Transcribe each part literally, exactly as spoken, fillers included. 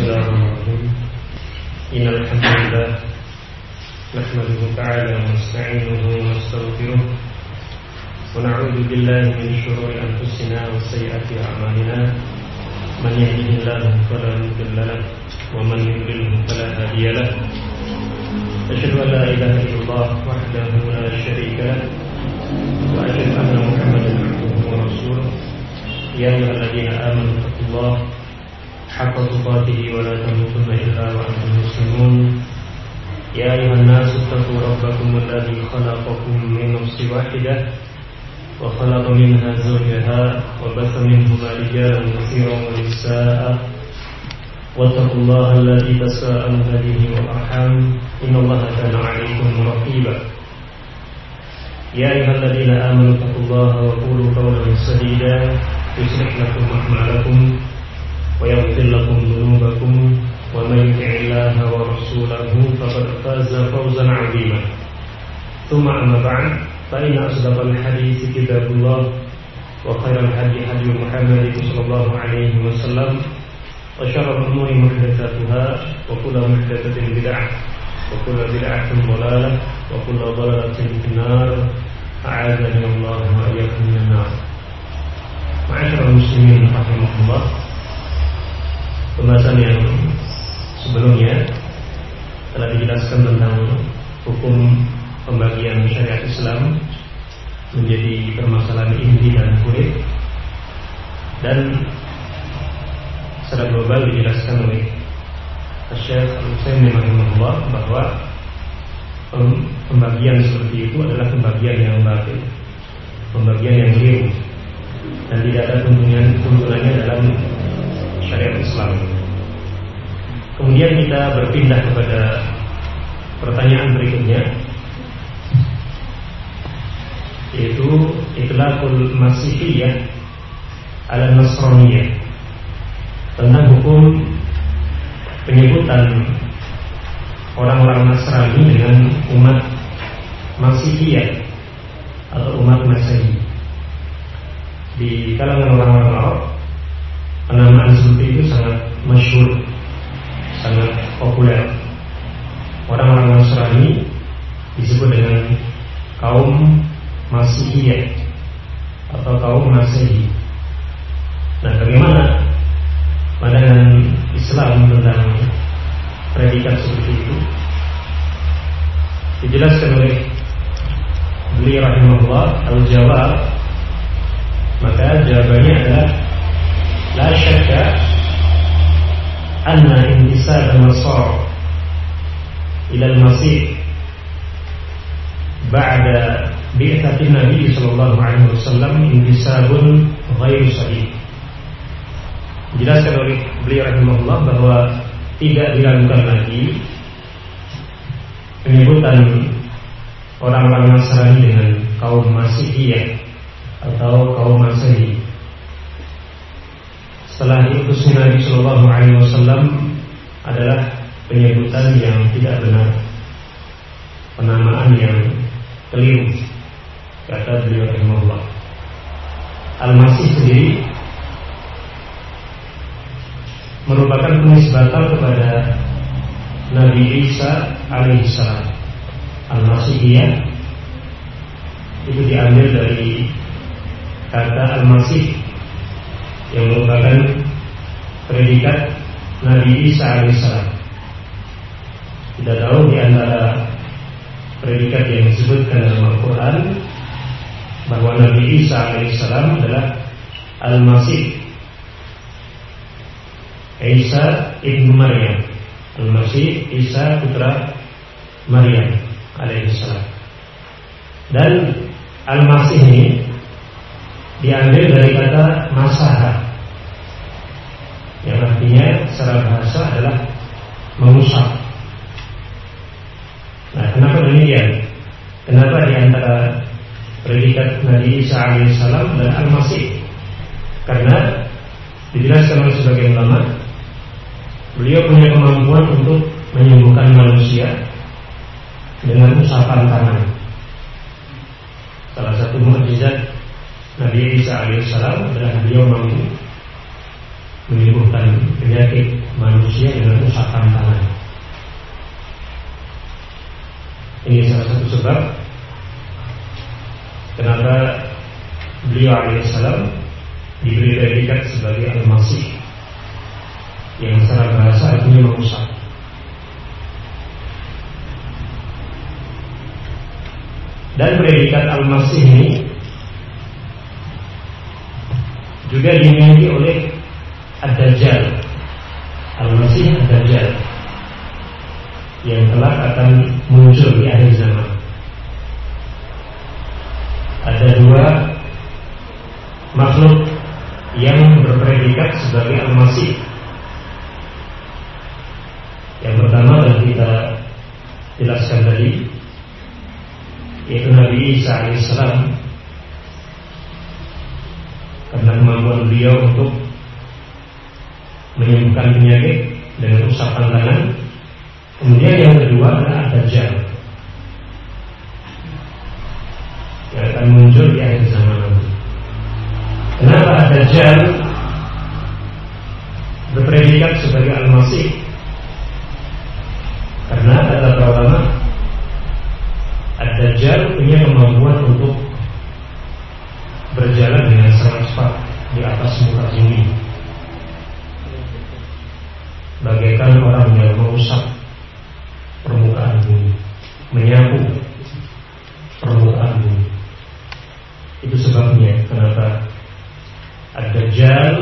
Bismillahirrahmanirrahim. Innal hamdalillah nahmaduhu ta'ala wa nasta'inuhu wa nastaghfiruh wa na'udzu billahi min shururi anfusina wa sayyiati a'malina. Man yahdihillahu fala mudilla lahu wa man yudlil fala hadiya lahu. Asyhadu an la ilaha illallah wahdahu la syarika lahu wa asyhadu anna Muhammadan abduhu wa rasuluh. Ya ayyuhalladzina amanu taqullaha haqqa tuqatih wa la tamutunna illa wa antum muslimun. Ya ayyuhan nasu taqu rabbakum alladzi khalaqakum min nafsin wahidah wa khalaqa minha zawjaha wa batha minhuma rijalan katsiran wa nisaa'a wattaqullaha alladzi tasaaluna bihi wal arham innallaha kana 'alaykum raqiba. Ya ayyuhalladzina amanu taqullaha wa qulu qawlan sadida yuslih lakum a'malakum wa yaghfir lakum dhunubakum wa may yuti'illaha wa rasulahu faqad faza fawzan 'azima. Tsumma amma ba'd, fa inna asdaqal hadithi kitabullah wa khairal hadi hadi Muhammad sallallahu alaihi wasallam wa syarrul umuri muhdatsatuha wa kullu muhdatsatin bid'ah wa kullu bid'atin dhalalah wa kullu dhalalatin finnar. A'adzani Allah wa iyyakum minan nar. Ma'asyiral muslimin rahimakumullah. Pembahasan yang sebelumnya telah dijelaskan tentang hukum pembagian syariat Islam menjadi permasalahan inti dan kulit, dan secara global dijelaskan oleh Syekh Al-Utsaimin rahimahullah bahwa pembagian seperti itu adalah pembagian yang batil, pembagian yang keliru, dan tidak ada tuntunannya dalam syariat Islam. Kemudian kita berpindah kepada pertanyaan berikutnya, yaitu itlaqul masihiyah ala nasraniyah, tentang hukum penyebutan orang-orang Nasrani dengan umat Masihiyah atau umat Masehi. Di kalangan orang-orang Arab, penamaan seperti itu sangat masyhur, sangat populer. Orang-orang Nasrani disebut dengan kaum Masihiyah atau kaum Masehi. Nah, bagaimana pandangan Islam tentang predikat seperti itu? Dijelaskan oleh beliau rahimahullah, al-jawab, maka jawabannya adalah la syakka anna intisab an-nasara ila al-masih ba'da bi'tsatin Nabi sallallahu alaihi wasallam intisabun ghairu sahih. Dijelaskan oleh beliau rahimahullah bahwa tidak diragukan lagi penyebutan orang-orang Nasrani dengan kaum Masihiyah atau kaum Masehi setelah diutusnya Nabi Shallallahu Alaihi Wasallam adalah penyebutan yang tidak benar, penamaan yang keliru, kata beliau rahimahullah. Al-Masih sendiri merupakan penisbatan kepada Nabi Isa alaihissalam. Al-Masihiyah itu diambil dari kata Al-Masih yang merupakan predikat Nabi Isa alaihissalam. Kita tahu di antara predikat yang disebutkan dalam Al-Quran bahwa Nabi Isa alaihissalam adalah Al-Masih, Isa ibnu Maryam, Al-Masih Isa putra Maryam alaihissalam. Dan Al-Masih ini diambil dari kata masaha, yang artinya secara bahasa adalah mengusap. Nah, kenapa demikian? Kenapa di antara predikat Nabi Isa alaihissalam dan Al-Masih? Karena dijelaskan oleh sebagian ulama, beliau punya kemampuan untuk menyembuhkan manusia dengan usapan tangan. Salah satu mukjizat Nabi Isa alaihissalam adalah beliau mampu menyembuhkan penyakit manusia dengan usapan tangan. Ini salah satu sebab kenapa beliau alaihissalam diberi predikat sebagai Al-Masih, yang secara bahasa artinya mengusap. Dan predikat Al-Masih ini juga dimiliki oleh Ad-Dajjal, Al-Masih Ad-Dajjal, yang kelak akan muncul di akhir zaman. Ada dua makhluk yang berpredikat sebagai Al-Masih. Yang pertama yang kita jelaskan tadi, yaitu Nabi Isa alaihissalam, karena kemampuan beliau untuk menyembuhkan penyakit dengan usapan tangan. Kemudian yang kedua adalah Ad-Dajjal, yang akan muncul di akhir zaman nanti. Kenapa Ad-Dajjal berpredikat sebagai Al-Masih? Karena kata para ulama, Ad-Dajjal punya kemampuan untuk berjalan dengan sangat cepat di atas muka bumi, bagaikan orang yang merusak permukaan bumi, menyapu permukaan bumi. Itu sebabnya kenapa Ad-Dajjal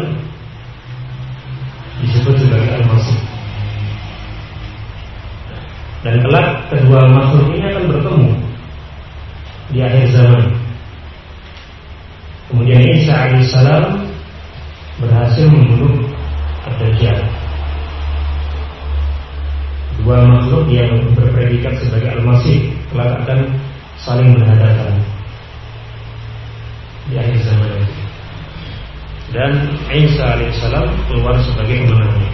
disebut sebagai Al-Masih. Dan kelak kedua makhluk ini akan bertemu di akhir zaman. Kemudian Isa alaihissalam berhasil membunuh Ad-Dajjal. Dua makhluk yang berpredikat sebagai Al-Masih kelak akan saling berhadapan di akhir zaman itu. Dan Isa alaihissalam keluar sebagai pemenangnya.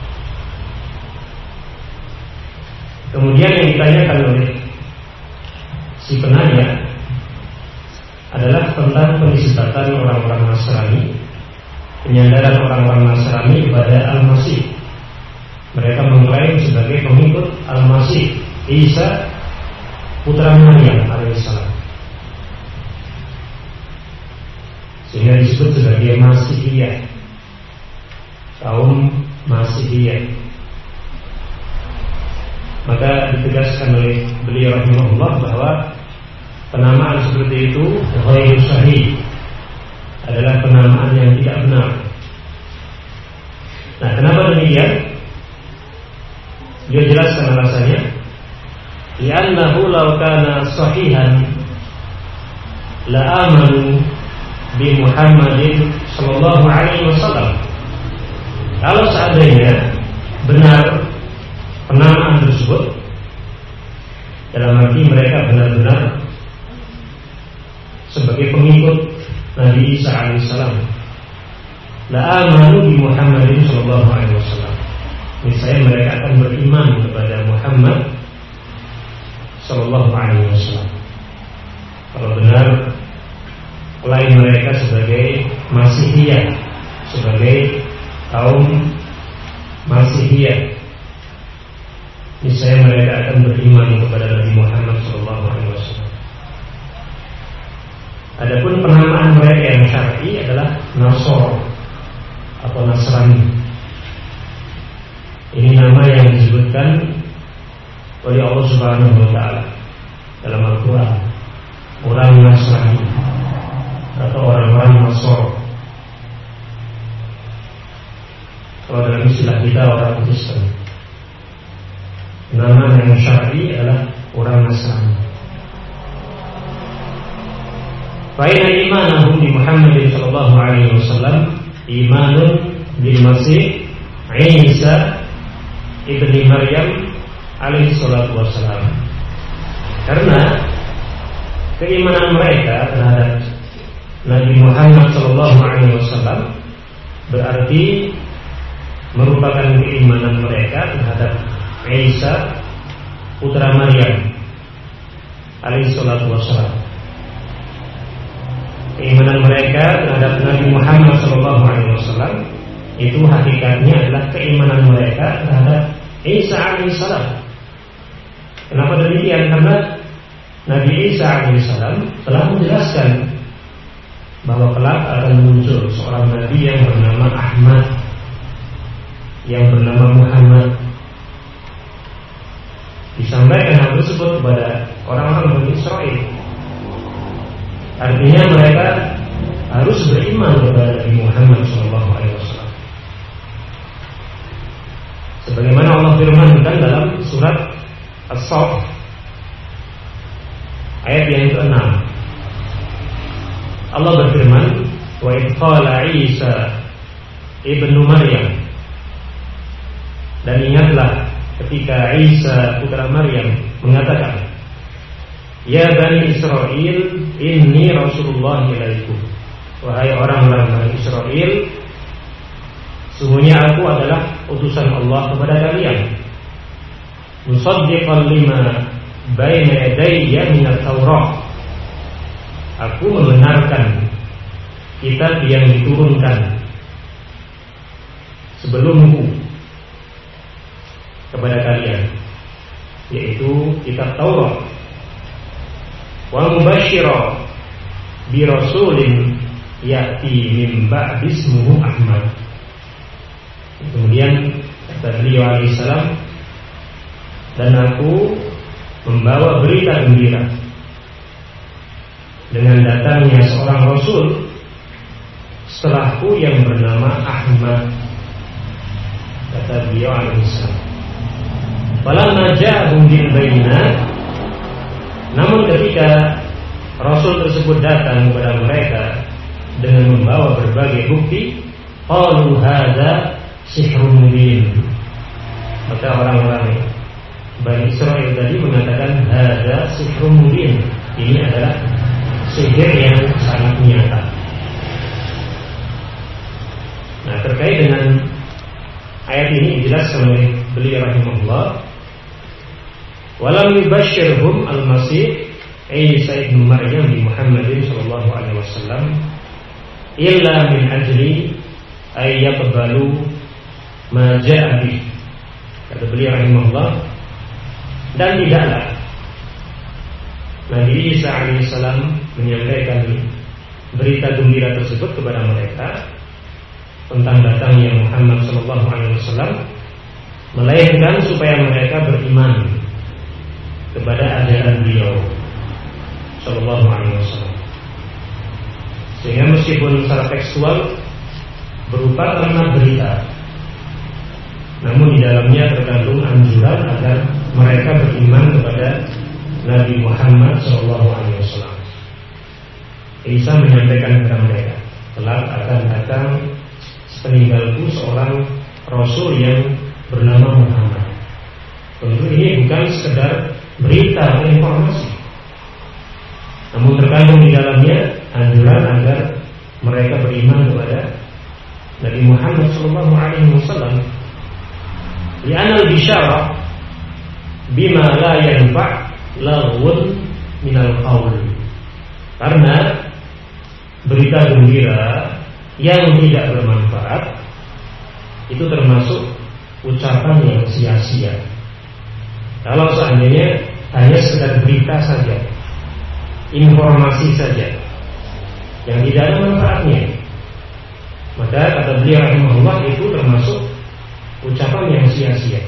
Kemudian yang ditanyakan oleh si penanya adalah tentang penisbatan orang-orang Nasrani, penyandaran orang-orang Nasrani kepada Al-Masih. Mereka mengklaim sebagai pengikut Al-Masih Isa putra Maryam alaihissalam, sehingga disebut sebagai Masihiyah, kaum Masihiyah. Maka ditegaskan oleh beliau rahimahullah bahwa penamaan seperti itu ghairu sahih, adalah penamaan yang tidak benar. Nah, kenapa demikian? Dia jelaskan alasannya. Li'annahu law kana sahihan la amanu bi Muhammadin sallallahu alaihi wasallam. Kalau seandainya benar penamaan tersebut, dalam arti mereka benar-benar sebagai pengikut Nabi Isa alaihissalam, la amanu bi Muhammadin sallallahu alaihi wasallam, misalnya mereka akan beriman kepada Muhammad sallallahu alaihi wasallam. Kalau benar klaim mereka sebagai Masihiyah, sebagai kaum Masihiyah, misalnya mereka akan beriman kepada Nabi Muhammad sallallahu alaihi wasallam. Adapun penamaan mereka yang syar'i adalah Nasor atau Nasrani. Ini nama yang disebutkan oleh Allah Subhanahu wa taala dalam Al-Qur'an, orang Nasrani atau orang-orang Nasor. Kalau dalam istilah kita orang Kristen, nama yang syar'i adalah orang Nasrani. Fa inna imanahum bi Muhammadin sallallahu alaihi wasallam imanun bil Masih Isa ibni Maryam alaihi salatu wassalam. Karena keimanan mereka terhadap Nabi Muhammad sallallahu alaihi wasallam berarti merupakan keimanan mereka terhadap Isa putra Maryam alaihi salatu wassalam. Keimanan mereka terhadap Nabi Muhammad sallallahu alaihi wasallam itu hakikatnya adalah keimanan mereka terhadap Isa alaihissalam. Kenapa demikian? Karena Nabi Isa alaihissalam telah menjelaskan bahwa kelak akan muncul seorang nabi yang bernama Ahmad, yang bernama Muhammad. Disampaikan hal tersebut kepada orang-orang Bani Israel. Artinya mereka harus beriman kepada Nabi Muhammad shallallahu alaihi wasallam. Sebagaimana Allah firmankan dalam surat As-Saff ayat yang keenam. Allah berfirman, "Wa idh qala Isa ibnu Maryam." Dan ingatlah ketika Isa putra Maryam mengatakan, "Ya Bani Israel, inni Rasulullah ilaikum." Wahai orang-orang Bani Israel, sungguhnya aku adalah utusan Allah kepada kalian. Musaddiqan lima baina yadayya minat Taurat. Aku membenarkan kitab yang diturunkan sebelumku kepada kalian, yaitu kitab Taurat. Wa mubashshira bi rasulin ya'ti min ba'di ismuhu Ahmad. Kemudian kata beliau alaihissalam, dan aku membawa berita gembira dengan datangnya seorang rasul setelahku yang bernama Ahmad. Kata beliau alaihissalam, falamma ja'ahum bil bayyinat, namun ketika rasul tersebut datang kepada mereka dengan membawa berbagai bukti, qalu hadza sihrun mubin. Maka orang-orang Bani Israel tadi mengatakan hadza sihrun mubin, ini adalah sihir yang sangat nyata. Nah, terkait dengan ayat ini dijelaskan oleh beliau rahimahullah, walam yubashshirhum al-Masih Isa ibnu Maryam bi Muhammadin sallallahu alaihi wasallam illa min ajli ay yaqbalu ma ja'a bi. Kata beliau rahimahullah, dan tidaklah Nabi Isa alaihissalam menyampaikan berita gembira tersebut kepada mereka tentang datangnya Muhammad sallallahu alaihi wasallam, melainkan supaya mereka beriman kepada ajaran beliau sallallahu alaihi wasallam. Sehingga meskipun secara tekstual berupa kalimat berita, namun di dalamnya terkandung anjuran agar mereka beriman kepada Nabi Muhammad shallallahu alaihi wasallam. Isa menyampaikan kepada mereka, kelak akan datang sepeninggalku seorang Rasul yang bernama Muhammad. Tentu ini bukan sekedar berita atau informasi, namun terkandung di dalamnya anjuran agar mereka beriman kepada Nabi Muhammad shallallahu alaihi wasallam. Li'anal bisyarah bima la yanfa' laghun minal qaul. Karena berita gembira yang tidak bermanfaat itu termasuk ucapan yang sia-sia. Kalau seandainya hanya sekedar berita saja, informasi saja yang tidak ada manfaatnya, maka kata beliau rahimahullah itu termasuk ucapan yang sia-sia.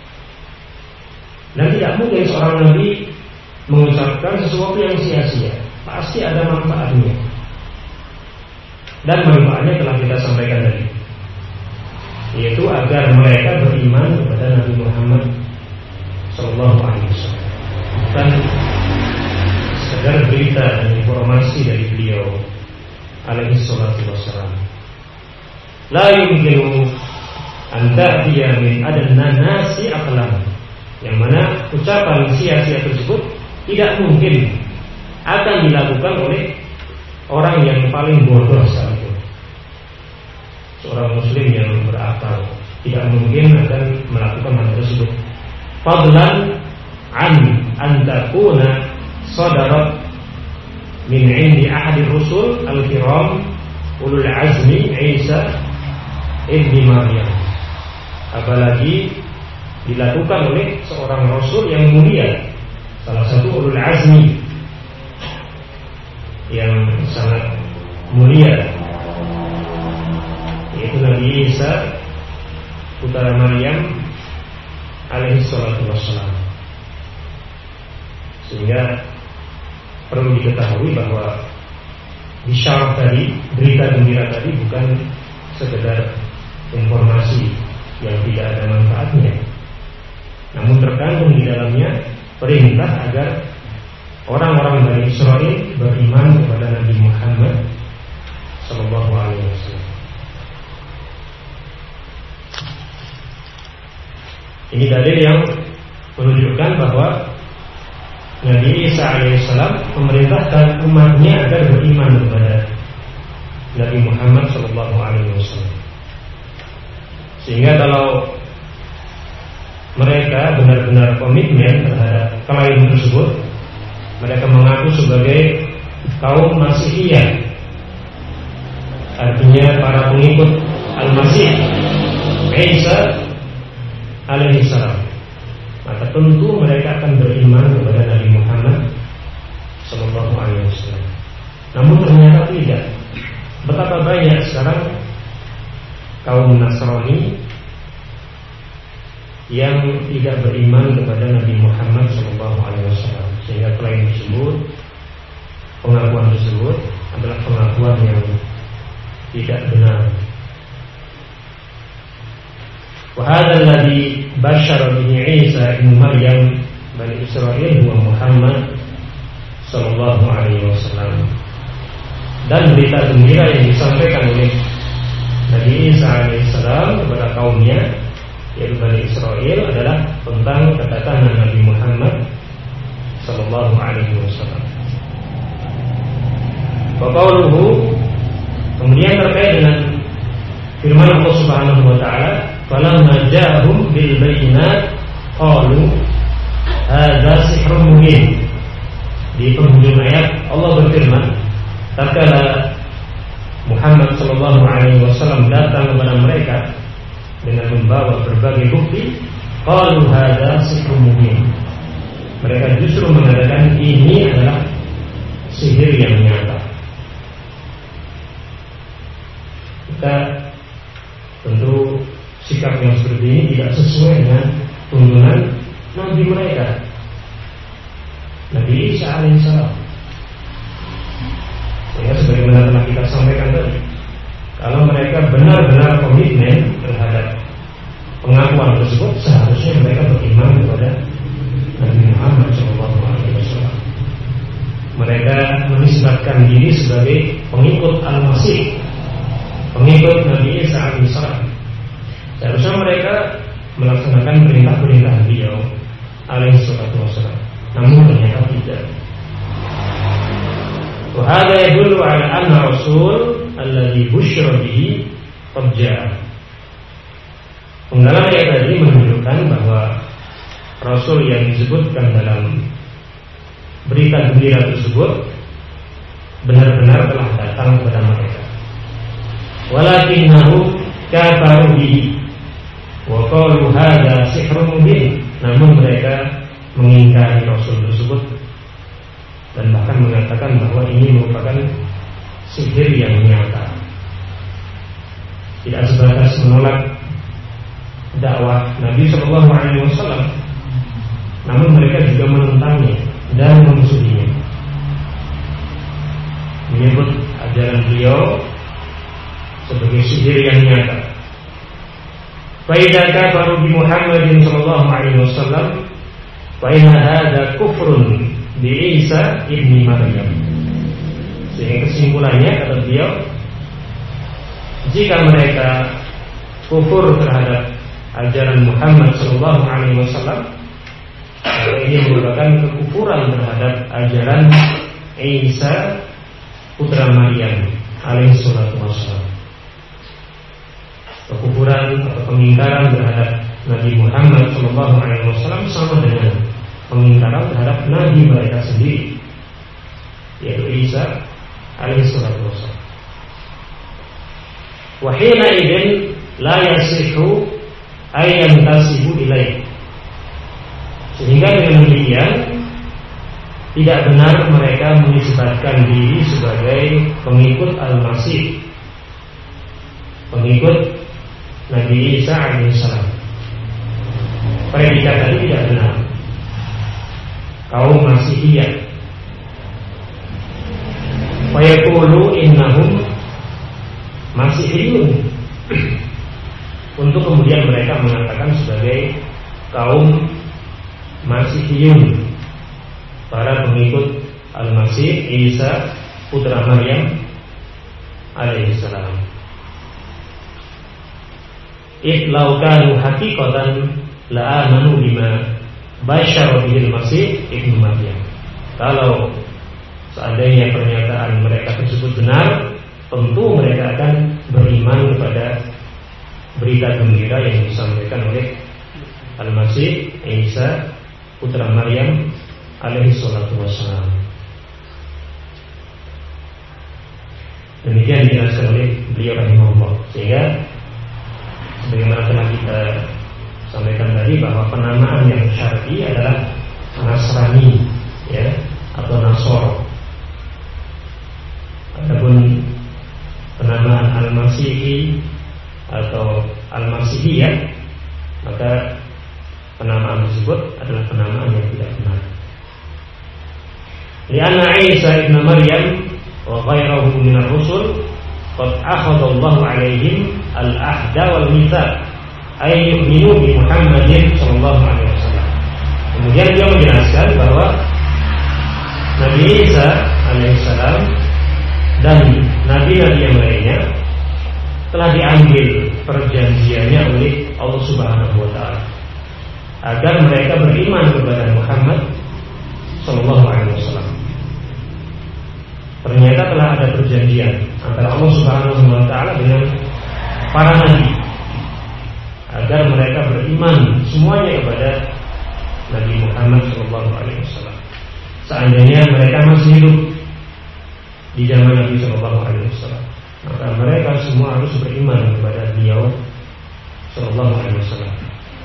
Dan tidak mungkin seorang nabi mengucapkan sesuatu yang sia-sia, pasti ada manfaatnya. Dan manfaatnya telah kita sampaikan tadi, yaitu agar mereka beriman kepada Nabi Muhammad sallallahu alaihi wasallam. Dan sekedar berita dan informasi dari beliau alaihi salatu wassalam. La yumkinu an ta'tiya min adna nasi aqlam, yang mana ucapan sia-sia tersebut tidak mungkin akan dilakukan oleh orang yang paling bodoh sekalipun. Seorang muslim yang berakal tidak mungkin akan melakukan hal tersebut. Fadlan an an takuna sadarat min indi ahadi rusul al-kiram ulul azmi Isa ibni Maryam, apalagi dilakukan oleh seorang rasul yang mulia, salah satu ulul azmi yang sangat mulia, yaitu Nabi Isa putra Maryam alaihi salatu wassalam. Sehingga perlu diketahui bahwa bisyarah tadi, berita gembira tadi bukan sekedar informasi yang tidak ada manfaatnya, namun terkandung di dalamnya perintah agar orang-orang Bani Israil beriman kepada Nabi Muhammad sallallahu alaihi wasallam. Ini dalil yang menunjukkan bahwa Nabi Isa alaihissalam memerintahkan umatnya agar beriman kepada Nabi Muhammad sallallahu alaihi wasallam. Sehingga kalau mereka benar-benar komitmen terhadap klien tersebut, mereka mengaku sebagai kaum Masihiyah, artinya para pengikut Al-Masih Isa alaihissalam, maka tentu mereka akan beriman kepada Nabi Muhammad sallallahu alaihi wasallam. Namun ternyata tidak. Betapa banyak sekarang kaum Nasrani yang tidak beriman kepada Nabi Muhammad sallallahu alaihi wasallam, sehingga klaim tersebut, pengakuan tersebut adalah pengakuan yang tidak benar. Wa hadzal ladzi basyara bihi Isa ibn Maryam Bani Israil huwa Muhammad sallallahu alaihi wasallam. Dan berita gembira yang disampaikan oleh Nabi Isa alaihissalam kepada kaumnya, yaitu Bani Israil, adalah tentang kedatangan Nabi Muhammad sallallahu alaihi wasallam. Wa qauluhu, kemudian terkait dengan firman Allah Subhanahu wa taala, falamma ja'ahum bil bayyinat qalu hadza sihrun mubin. Di penghujung ayat Allah berfirman, tatkala Muhammad sallallahu alaihi wasallam datang kepada mereka dengan membawa berbagai bukti, qalu hadza sihrun mubin. Mereka justru mengatakan ini adalah sihir yang nyata. Kita tentu sikap yang seperti ini tidak sesuai dengan tuntunan Nabi mereka, Nabi Isa alaihissalam. Ya, sebagaimana telah kita sampaikan tadi, kalau mereka benar-benar komitmen terhadap pengakuan tersebut, seharusnya mereka beriman kepada Nabi Muhammad shallallahu alaihi wasallam. Mereka menisbatkan diri sebagai pengikut Al-Masih, pengikut Nabi Isa alaihissalam. Seharusnya mereka melaksanakan perintah-perintah beliau alaihissalam. Namun ternyata tidak. Wa hadza yadullu ala anna rasul alladhi busyira bihi qad jaa. Penggalan ayat tadi menunjukkan bahwa rasul yang disebutkan dalam berita gembira tersebut benar-benar telah datang kepada mereka. Walakinnahu kafaru bihi wa qalu hadza sihrun mubin. Namun mereka mengingkari rasul tersebut dan bahkan mengatakan bahwa ini merupakan sihir yang nyata. Tidak sebatas menolak dakwah Nabi shallallahu alaihi wasallam, namun mereka juga menentangnya dan memusuhinya, menyebut ajaran beliau sebagai sihir yang nyata. Fa idza kafaru bi Muhammadin sallallahu alaihi wasallam fa inna hadza kufrun bi Isa ibni Maryam. Sehingga kesimpulannya, kata beliau, jika mereka kufur terhadap ajaran Muhammad sallallahu alaihi wasallam, maka ini merupakan kekufuran terhadap ajaran Isa putra Maryam alaihi salatu wassalam. Kekufuran atau pengingkaran terhadap Nabi Muhammad sallallahu alaihi wasallam sama dengan pengingkaran terhadap Nabi mereka sendiri, yaitu Isa alaihi salatu wassalam. Wa hina idzin la yasihu ayyan tasibu ilaih. Sehingga dengan demikian tidak benar mereka menisbatkan diri sebagai pengikut Al-Masih, pengikut Nabi Isa alaihissalam. Predikat tadi tidak benar. Kaum Masihiyah. Wa yaqulu innahum Masihiyun. Untuk kemudian mereka mengatakan sebagai kaum Masihiyun, para pengikut Al-Masih Isa putra Maryam alaihissalam. Itlau kanu haqiqatan la amanu bima basyara bihil Masih ibnu Maryam. Kalau seandainya pernyataan mereka tersebut benar, tentu mereka akan beriman kepada berita gembira yang disampaikan oleh Al-Masih Isa putra Maryam alaihi salatu wassalam. Demikian dijelaskan oleh beliau rahimahullah. Sehingga sebagaimana telah kita sampaikan tadi bahwa penamaan yang syar'i adalah Nasrani, ya, atau Nasoro. Adapun penamaan Al-Masihi atau Al-Masihiyah, maka penamaan tersebut adalah penamaan yang tidak benar. Lianna Isa ibn Maryam wa ghairahu min ar-rusul qad akhadha Allah 'alaihim al-ahda wal mitsaq ay yu'minu bi Muhammadin sallallahu alaihi wasallam. Kemudian dia menjelaskan bahwa Nabi Isa alaihissalam dan nabi-nabi yang lainnya telah diambil perjanjiannya oleh Allah Subhanahu wa taala agar mereka beriman kepada Muhammad sallallahu alaihi wasallam. Ternyata telah ada perjanjian antara Allah Subhanahu wa taala dengan para nabi agar mereka beriman semuanya kepada Nabi Muhammad sallallahu alaihi wasallam. Seandainya mereka masih hidup di zaman Nabi sallallahu alaihi wasallam, maka mereka semua harus beriman kepada beliau sallallahu alaihi wasallam.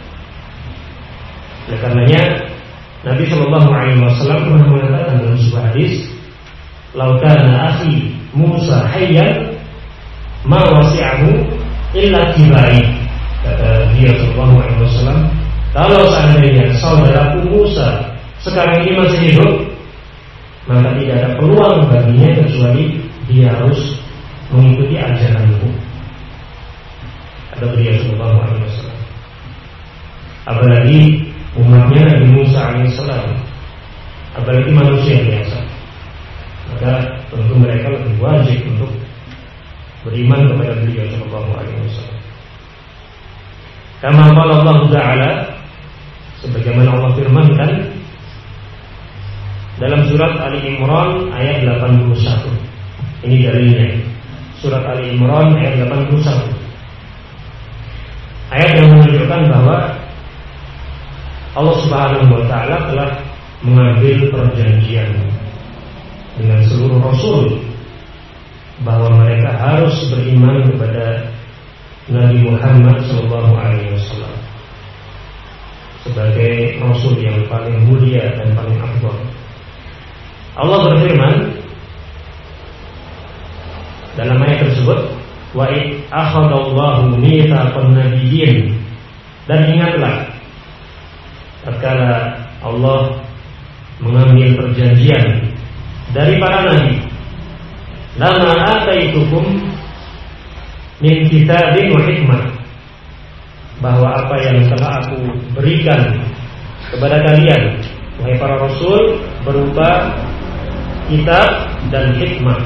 Oleh karenanya Nabi sallallahu alaihi wasallam pernah mengatakan dalam sebuah hadis, "Lau kana akhi Musa hayyan ma wasi'ahu illa tibai." Kata dia sallallahu alaihi wasallam, kalau seandainya saudaraku Musa sekarang ini masih hidup, maka tidak ada peluang baginya kecuali dia harus mengikuti ajaranku. Kata beliau sallallahu alaihi wasallam. Apalagi umatnya Nabi Musa alaihissalam, apalagi manusia biasa, maka tentu mereka lebih wajib untuk beriman kepada beliau sallallahu alaihi wasallam. Kama qala Allah Ta'ala, sebagaimana Allah firmankan dalam surat Ali Imran ayat delapan puluh satu. Ini dalilnya. Surat Ali Imran ayat delapan puluh satu. Ayat yang menunjukkan bahwa Allah Subhanahu wa taala telah mengambil perjanjian dengan seluruh rasul bahwa mereka harus beriman kepada Nabi Muhammad sallallahu alaihi wasallam sebagai rasul yang paling mulia dan paling afdal. Allah berfirman dalam ayat tersebut, wa id akhadallahu mitsaqan nabiyyin, dan ingatlah tatkala Allah mengambil perjanjian dari para nabi, lama ataitukum min kitabin wa hikmah, bahwa apa yang telah aku berikan kepada kalian wahai para rasul berupa kitab dan hikmah.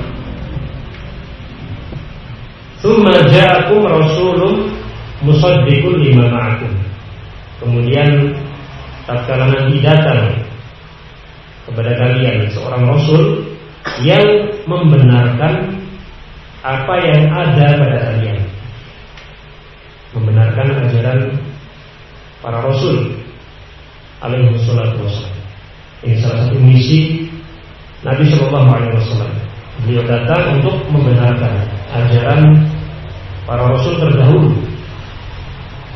Tsumma ja'akum rasulun musaddiqun lima ma'akum. Kemudian tatkala nanti datang kepada kalian seorang rasul yang membenarkan apa yang ada pada kalian, membenarkan ajaran para rasul alaihi salatu wassalam. Ini salah satu misi Nabi sallallahu alaihi wasallam. Beliau datang untuk membenarkan ajaran para rasul terdahulu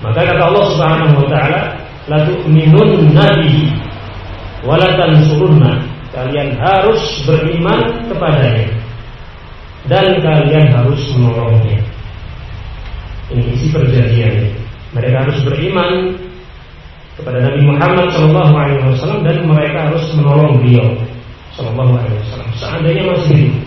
Maka kata Allah Subhanahu wa taala, la tu'minunna bihi wa la tansurunna. Kalian harus beriman kepadanya dan kalian harus menolongnya. Ini isi perjanjian. Mereka harus beriman kepada Nabi Muhammad shallallahu alaihi wasallam dan mereka harus menolong beliau shallallahu alaihi wasallam seandainya masih hidup.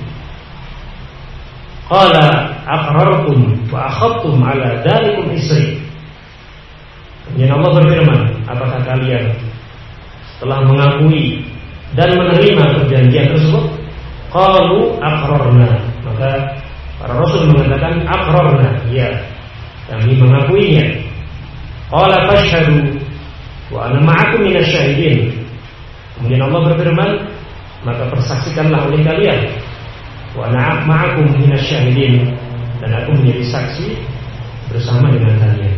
Qala aqrartum wa akhadtum ala dzalikum isri. Kemudian Allah berfirman, apakah kalian telah mengakui dan menerima perjanjian tersebut? Qalu aqrarna. Maka para rasul mengatakan aqrarna, ya, kami mengakuinya. Qala fashhadu wa ana ma'akum minasyahidin. Kemudian Allah berfirman, maka persaksikanlah oleh kalian. Wa ana ma'akum minasyahidin, dan aku menjadi saksi bersama dengan kalian.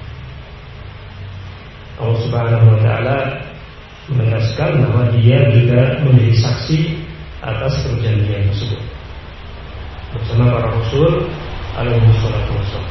Allah Subhanahu wa taala menegaskan bahwa Dia juga menjadi saksi atas perjanjian tersebut bersama para rasul alaihi wassalatu wassalam.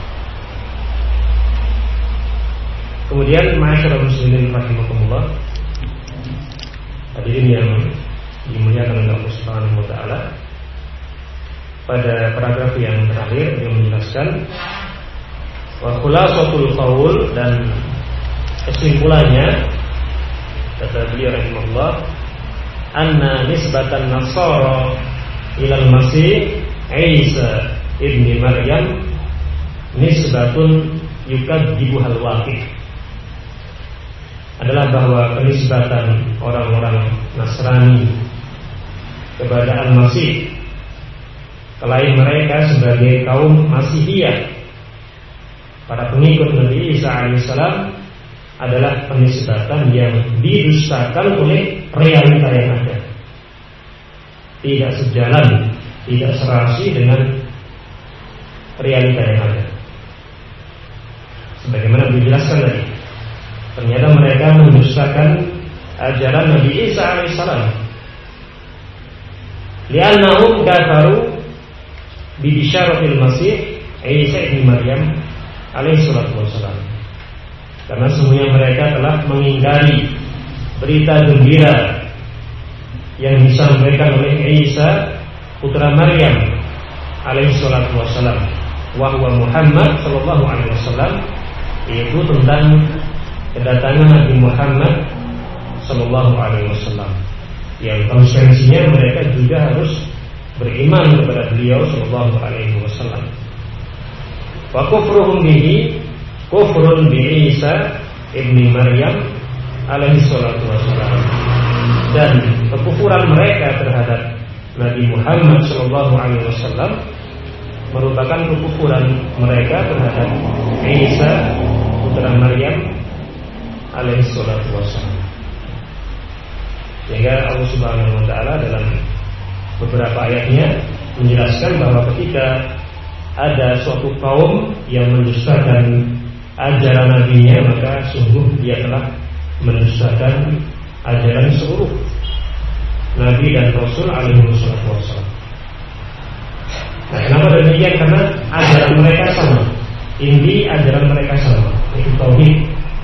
Kemudian ma'asyiral muslimin rahimakumullah, hadirin yang dimuliakan oleh Allah Subhanahu wa taala, pada paragraf yang terakhir yang menjelaskan wa khulasatul qaul, dan kesimpulannya kata beliau rahimahullah, anna nisbatan nasara ilal masih Isa ibni Maryam nisbatun yukadzibuhal waqi', adalah bahwa penisbatan orang-orang Nasrani kepada Al-Masih, selain mereka sebagai kaum Masihiyah, para pengikut Nabi Isa alaihissalam, adalah penisbatan yang didustakan oleh realita yang ada, tidak sejalan, tidak serasi dengan realita yang ada. Sebagaimana dijelaskan tadi, ternyata mereka mendustakan ajaran Nabi Isa alaihissalam. Li'annahum kafaru bi bisyaratil Masih Isa ibn Maryam alaihissalatu wassalam. Karena semuanya mereka telah mengingkari berita gembira yang disampaikan oleh Isa putra Maryam alaihissalatu wassalam, wa huwa Muhammad sallallahu alaihi wasallam, yaitu tentang kedatangan Nabi Muhammad sallallahu alaihi wasallam, yang konsekuensinya mereka juga harus beriman kepada beliau sallallahu alaihi wasallam. Wa kufruhum bihi kufrun bi Isa ibni Maryam alaihi salatu wassalam, dan kekufuran mereka terhadap Nabi Muhammad sallallahu alaihi wasallam merupakan kekufuran mereka terhadap Isa putra Maryam alaihi salatu wassalam. Sehingga Allah Subhanahu wa taala dalam beberapa ayatnya menjelaskan bahwa ketika ada suatu kaum yang mendustakan ajaran nabinya, maka sungguh dia telah mendustakan ajaran seluruh nabi dan rasul alaihi wasallam. Nah, kenapa demikian? Karena ajaran mereka sama, inti ajaran mereka sama, yaitu tauhid,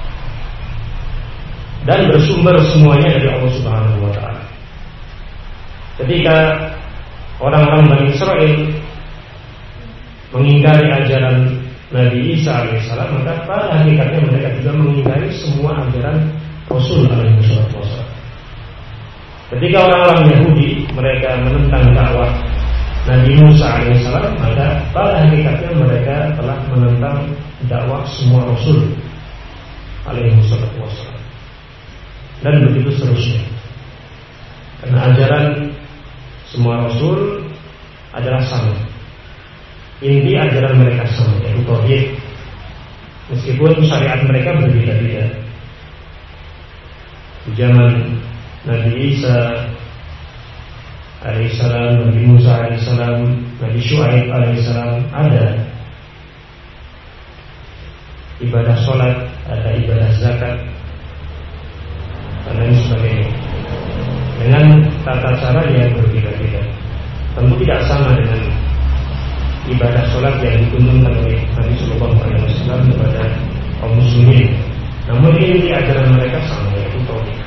dan bersumber semuanya dari Allah Subhanahu wa taala. Ketika orang-orang Bani Israel mengingkari ajaran Nabi Isa alaihissalam, maka pada hakikatnya mereka juga mengingkari semua ajaran Rasul alaihi wasallam. Ketika orang-orang Yahudi mereka menentang dakwah Nabi Musa alaihissalam, maka pada hakikatnya mereka telah menentang dakwah semua Rasul alaihi wasallam. Dan begitu seterusnya. Karena ajaran semua Rasul adalah sama, inti ajaran mereka sama, yaitu tauhid, meskipun syariat mereka berbeda-beda. Di zaman Nabi Isa alaihissalam, Nabi Musa alaihissalam, Nabi Syuaib alaihissalam ada ibadah sholat, ada ibadah zakat, dan lain sebagainya, dengan tata cara yang berbeda-beda. Tentu tidak sama dengan ibadah sholat yang dituntunkan oleh Nabi Sallallahu Alaihi Wasallam kepada kaum muslimin. Namun inti ajaran mereka sama, yaitu tauhid.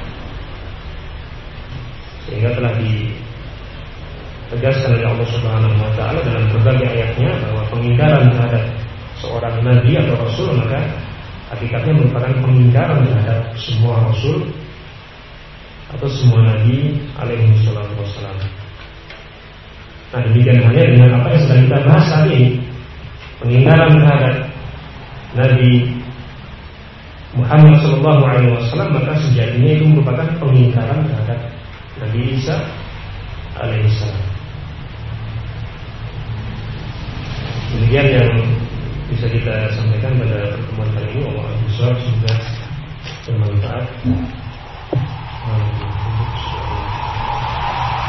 Sehingga telah ditegaskan oleh Allah Subhanahu wa taala dalam berbagai ayatnya bahwa pengingkaran terhadap seorang nabi atau rasul maka hakikatnya merupakan pengingkaran terhadap semua rasul atau semua nabi alaihi salatu wassalam. Nah, demikian halnya dengan apa yang sedang kita bahas saat ini, pengingkaran terhadap Nabi Muhammad sallallahu alaihi wasallam, maka sejatinya itu merupakan pengingkaran terhadap Nabi Isa alaihissalam. Demikian yang bisa kita sampaikan pada pertemuan kali ini. Allah Subhanahu wa taala semoga bermanfaat.